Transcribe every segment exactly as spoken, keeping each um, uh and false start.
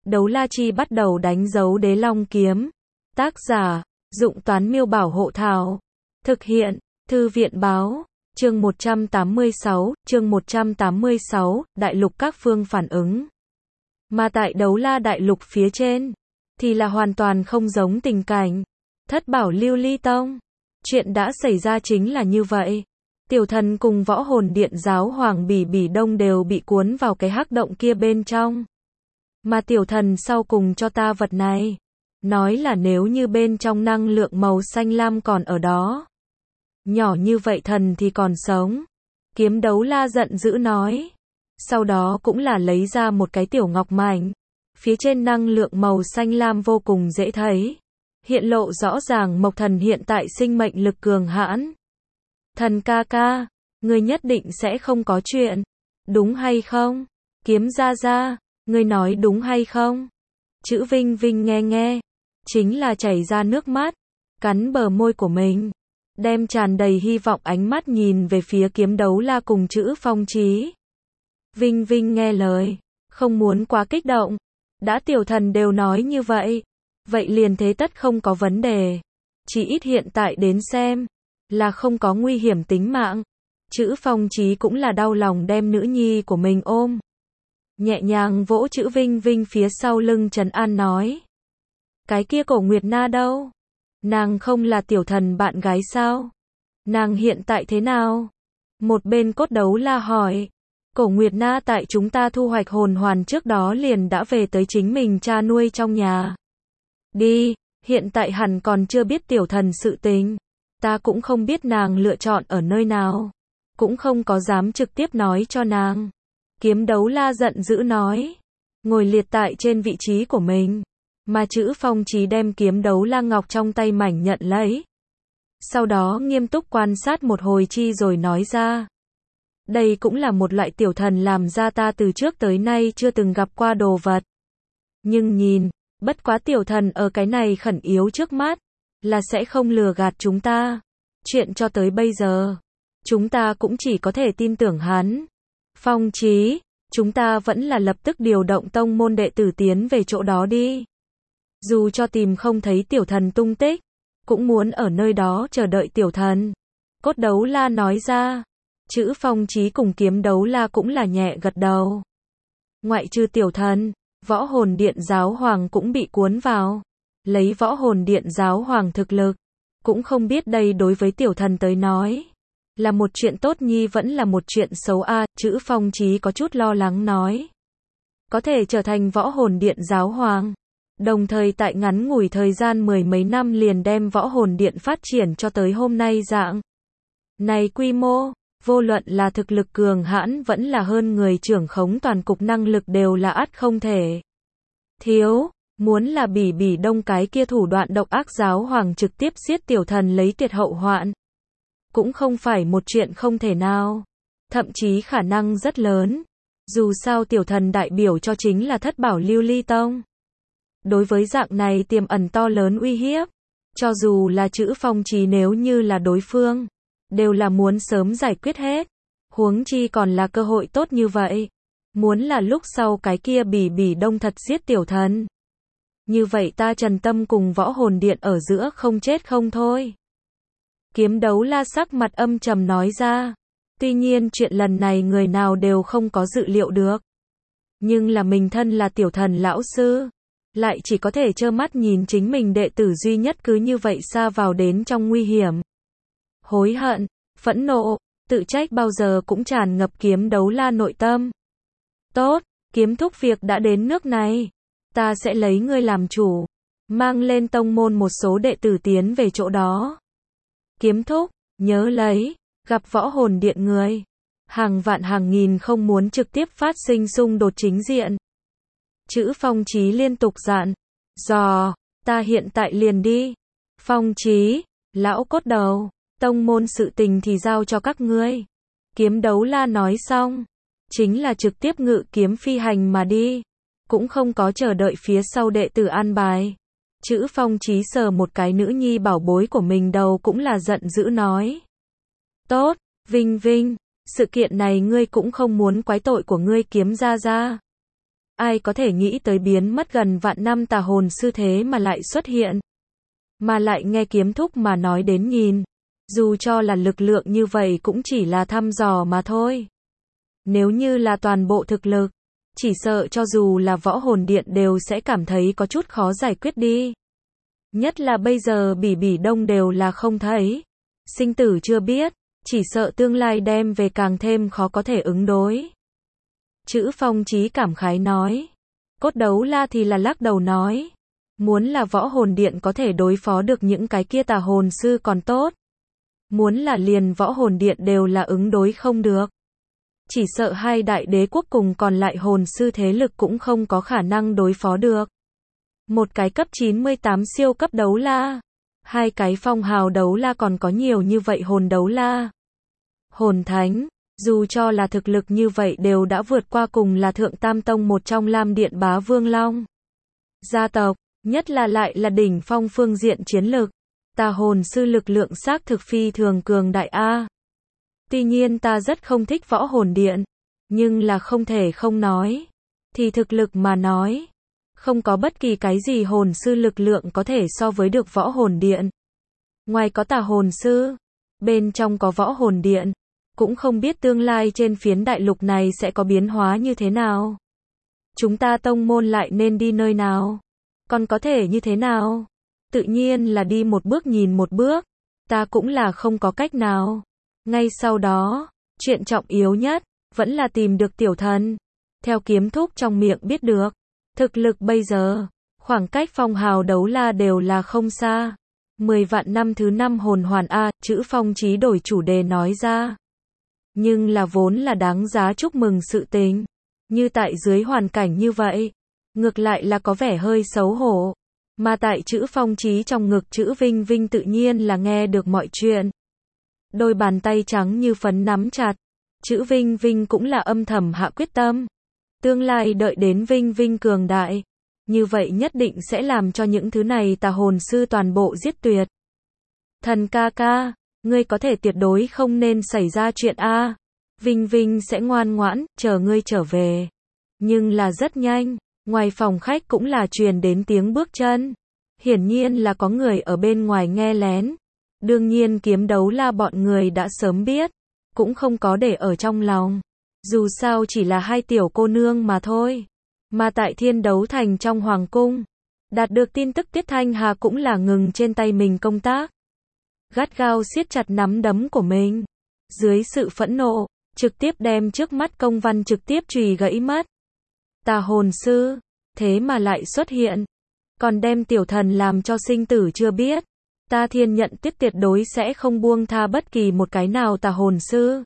Đấu La Chi bắt đầu đánh dấu Đế Long kiếm. Tác giả, Dụng Toán Miêu Bảo Hộ Thảo. Thực hiện, Thư viện Báo. Chương một trăm tám mươi sáu, chương một trăm tám mươi sáu, Đại lục các phương phản ứng. Mà tại Đấu La Đại lục phía trên, thì là hoàn toàn không giống tình cảnh. Thất bảo Lưu Ly Tông. Chuyện đã xảy ra chính là như vậy. Tiểu thần cùng võ hồn điện giáo hoàng Bỉ Bỉ Đông đều bị cuốn vào cái hắc động kia bên trong. Mà tiểu thần sau cùng cho ta vật này. Nói là nếu như bên trong năng lượng màu xanh lam còn ở đó. Nhỏ như vậy thần thì còn sống. Kiếm Đấu La giận dữ nói. Sau đó cũng là lấy ra một cái tiểu ngọc mảnh. Phía trên năng lượng màu xanh lam vô cùng dễ thấy. Hiện lộ rõ ràng Mộc Thần hiện tại sinh mệnh lực cường hãn. Thần ca ca, ngươi nhất định sẽ không có chuyện. Đúng hay không? Kiếm gia gia, ngươi nói đúng hay không? Chữ Vinh Vinh nghe nghe. Chính là chảy ra nước mắt. Cắn bờ môi của mình. Đem tràn đầy hy vọng ánh mắt nhìn về phía Kiếm Đấu La cùng chữ Phong Chí. Vinh Vinh nghe lời. Không muốn quá kích động. Đã tiểu thần đều nói như vậy. Vậy liền thế tất không có vấn đề. Chỉ ít hiện tại đến xem. Là không có nguy hiểm tính mạng. Chữ Phong Chí cũng là đau lòng đem nữ nhi của mình ôm. Nhẹ nhàng vỗ chữ Vinh Vinh phía sau lưng trấn an nói. Cái kia Cổ Nguyệt Na đâu? Nàng không là tiểu thần bạn gái sao? Nàng hiện tại thế nào? Một bên Cốt Đấu La hỏi. Cổ Nguyệt Na tại chúng ta thu hoạch hồn hoàn trước đó liền đã về tới chính mình cha nuôi trong nhà. Đi, hiện tại hẳn còn chưa biết tiểu thần sự tình. Ta cũng không biết nàng lựa chọn ở nơi nào. Cũng không có dám trực tiếp nói cho nàng. Kiếm Đấu La giận dữ nói. Ngồi liệt tại trên vị trí của mình. Mà chữ Phong Chí đem Kiếm Đấu La ngọc trong tay mảnh nhận lấy. Sau đó nghiêm túc quan sát một hồi chi rồi nói ra. Đây cũng là một loại tiểu thần làm ra ta từ trước tới nay chưa từng gặp qua đồ vật. Nhưng nhìn, bất quá tiểu thần ở cái này khẩn yếu trước mắt. Là sẽ không lừa gạt chúng ta. Chuyện cho tới bây giờ. Chúng ta cũng chỉ có thể tin tưởng hắn. Phong Chí, chúng ta vẫn là lập tức điều động tông môn đệ tử tiến về chỗ đó đi. Dù cho tìm không thấy tiểu thần tung tích. Cũng muốn ở nơi đó chờ đợi tiểu thần. Cốt Đấu La nói ra. Chữ Phong Chí cùng Kiếm Đấu La cũng là nhẹ gật đầu. Ngoại trừ tiểu thần, võ hồn điện giáo hoàng cũng bị cuốn vào. Lấy võ hồn điện giáo hoàng thực lực. Cũng không biết đây đối với tiểu thần tới nói. Là một chuyện tốt nhi vẫn là một chuyện xấu a. Chữ Phong Chí có chút lo lắng nói. Có thể trở thành võ hồn điện giáo hoàng. Đồng thời tại ngắn ngủi thời gian mười mấy năm liền đem võ hồn điện phát triển cho tới hôm nay dạng. Này quy mô, vô luận là thực lực cường hãn vẫn là hơn người trưởng khống toàn cục năng lực đều là ắt không thể. Thiếu, muốn là Bỉ Bỉ Đông cái kia thủ đoạn độc ác giáo hoàng trực tiếp giết tiểu thần lấy tuyệt hậu hoạn. Cũng không phải một chuyện không thể nào. Thậm chí khả năng rất lớn. Dù sao tiểu thần đại biểu cho chính là thất bảo Lưu Ly Tông. Đối với dạng này tiềm ẩn to lớn uy hiếp. Cho dù là chữ Phong Chí nếu như là đối phương. Đều là muốn sớm giải quyết hết. Huống chi còn là cơ hội tốt như vậy. Muốn là lúc sau cái kia Bỉ Bỉ Đông thật giết tiểu thần. Như vậy ta Trần Tâm cùng võ hồn điện ở giữa không chết không thôi. Kiếm Đấu La sắc mặt âm trầm nói ra. Tuy nhiên chuyện lần này người nào đều không có dự liệu được. Nhưng là mình thân là tiểu thần lão sư. Lại chỉ có thể trơ mắt nhìn chính mình đệ tử duy nhất cứ như vậy sa vào đến trong nguy hiểm. Hối hận, phẫn nộ, tự trách bao giờ cũng tràn ngập Kiếm Đấu La nội tâm. Tốt, Kiếm thúc việc đã đến nước này. Ta sẽ lấy ngươi làm chủ. Mang lên tông môn một số đệ tử tiến về chỗ đó. Kiếm thúc, nhớ lấy, gặp võ hồn điện người. Hàng vạn hàng nghìn không muốn trực tiếp phát sinh xung đột chính diện. Chữ Phong Chí liên tục dặn. Dò, ta hiện tại liền đi. Phong Chí, lão cốt đầu, tông môn sự tình thì giao cho các ngươi. Kiếm Đấu La nói xong. Chính là trực tiếp ngự kiếm phi hành mà đi. Cũng không có chờ đợi phía sau đệ tử an bài. Chữ Phong Chí sờ một cái nữ nhi bảo bối của mình đầu cũng là giận dữ nói. Tốt, Vinh Vinh, sự kiện này ngươi cũng không muốn quái tội của ngươi Kiếm gia gia. Ai có thể nghĩ tới biến mất gần vạn năm tà hồn sư thế mà lại xuất hiện. Mà lại nghe kiếm thúc mà nói đến nhìn. Dù cho là lực lượng như vậy cũng chỉ là thăm dò mà thôi. Nếu như là toàn bộ thực lực, chỉ sợ cho dù là võ hồn điện đều sẽ cảm thấy có chút khó giải quyết đi. Nhất là bây giờ bỉ bỉ đông đều là không thấy. Sinh tử chưa biết, chỉ sợ tương lai đem về càng thêm khó có thể ứng đối. Chữ Phong Chí cảm khái nói. Cốt Đấu La thì là lắc đầu nói. Muốn là võ hồn điện có thể đối phó được những cái kia tà hồn sư còn tốt. Muốn là liền võ hồn điện đều là ứng đối không được. Chỉ sợ hai đại đế quốc cùng còn lại hồn sư thế lực cũng không có khả năng đối phó được. Một cái cấp chín mươi tám siêu cấp đấu la. Hai cái phong hào đấu la còn có nhiều như vậy hồn đấu la. Hồn thánh, dù cho là thực lực như vậy đều đã vượt qua cùng là thượng tam tông một trong Lam Điện Bá Vương Long. Gia tộc, nhất là lại là đỉnh phong phương diện chiến lực. Tà hồn sư lực lượng xác thực phi thường cường đại A. Tuy nhiên ta rất không thích võ hồn điện, nhưng là không thể không nói. Thì thực lực mà nói, không có bất kỳ cái gì hồn sư lực lượng có thể so với được võ hồn điện. Ngoài có tà hồn sư, bên trong có võ hồn điện, cũng không biết tương lai trên phiến đại lục này sẽ có biến hóa như thế nào. Chúng ta tông môn lại nên đi nơi nào? Còn có thể như thế nào? Tự nhiên là đi một bước nhìn một bước, ta cũng là không có cách nào. Ngay sau đó, chuyện trọng yếu nhất, vẫn là tìm được tiểu thần. Theo kiếm thúc trong miệng biết được, thực lực bây giờ, khoảng cách phong hào đấu la đều là không xa. Mười vạn năm thứ năm hồn hoàn A, chữ Phong Chí đổi chủ đề nói ra. Nhưng là vốn là đáng giá chúc mừng sự tình. Như tại dưới hoàn cảnh như vậy, ngược lại là có vẻ hơi xấu hổ. Mà tại chữ Phong Chí trong ngực chữ Vinh Vinh tự nhiên là nghe được mọi chuyện. Đôi bàn tay trắng như phấn nắm chặt. Chữ Vinh Vinh cũng là âm thầm hạ quyết tâm. Tương lai đợi đến Vinh Vinh cường đại. Như vậy nhất định sẽ làm cho những thứ này tà hồn sư toàn bộ giết tuyệt. Thần ca ca, ngươi có thể tuyệt đối không nên xảy ra chuyện A. Vinh Vinh sẽ ngoan ngoãn, chờ ngươi trở về. Nhưng là rất nhanh, ngoài phòng khách cũng là truyền đến tiếng bước chân. Hiển nhiên là có người ở bên ngoài nghe lén. Đương nhiên kiếm đấu la bọn người đã sớm biết, cũng không có để ở trong lòng. Dù sao chỉ là hai tiểu cô nương mà thôi. Mà tại Thiên Đấu Thành trong hoàng cung, đạt được tin tức Tiết Thanh Hà cũng là ngừng trên tay mình công tác. Gắt gao siết chặt nắm đấm của mình. Dưới sự phẫn nộ, trực tiếp đem trước mắt công văn trực tiếp chùy gãy mất. Tà hồn sư, thế mà lại xuất hiện. Còn đem tiểu thần làm cho sinh tử chưa biết. Ta Thiên Nhận Tiết tuyệt đối sẽ không buông tha bất kỳ một cái nào tà hồn sư.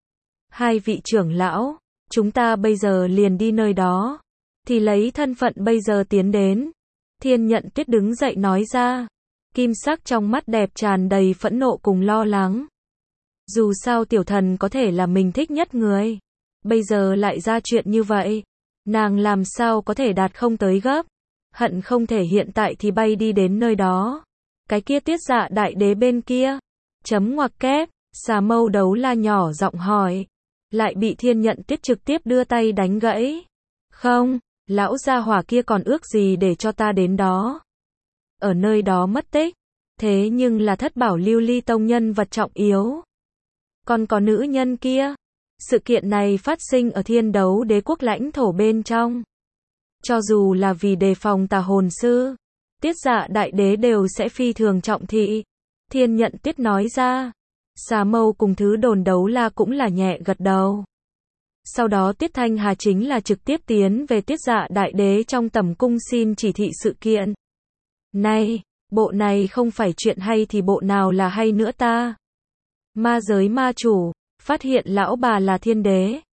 Hai vị trưởng lão, chúng ta bây giờ liền đi nơi đó. Thì lấy thân phận bây giờ tiến đến. Thiên Nhận Tuyết đứng dậy nói ra. Kim sắc trong mắt đẹp tràn đầy phẫn nộ cùng lo lắng. Dù sao tiểu thần có thể là mình thích nhất người. Bây giờ lại ra chuyện như vậy. Nàng làm sao có thể đạt không tới gấp. Hận không thể hiện tại thì bay đi đến nơi đó. Cái kia Tiết Dạ đại đế bên kia. Chấm ngoặc kép. Xà Mâu Đấu La nhỏ giọng hỏi. Lại bị Thiên Nhận Tuyết trực tiếp đưa tay đánh gãy. Không, lão gia hỏa kia còn ước gì để cho ta đến đó. Ở nơi đó mất tích. Thế nhưng là Thất Bảo Lưu Ly tông nhân vật trọng yếu. Còn có nữ nhân kia. Sự kiện này phát sinh ở Thiên Đấu Đế quốc lãnh thổ bên trong. Cho dù là vì đề phòng tà hồn sư, Tiết Dạ đại đế đều sẽ phi thường trọng thị. Thiên Nhận Tuyết nói ra. Xà Mâu cùng Thứ Đồn Đấu La cũng là nhẹ gật đầu. Sau đó Tiết Thanh Hà chính là trực tiếp tiến về Tiết Dạ đại đế trong tầm cung xin chỉ thị sự kiện. Này, bộ này không phải chuyện hay thì bộ nào là hay nữa ta? Ma giới ma chủ, phát hiện lão bà là thiên đế.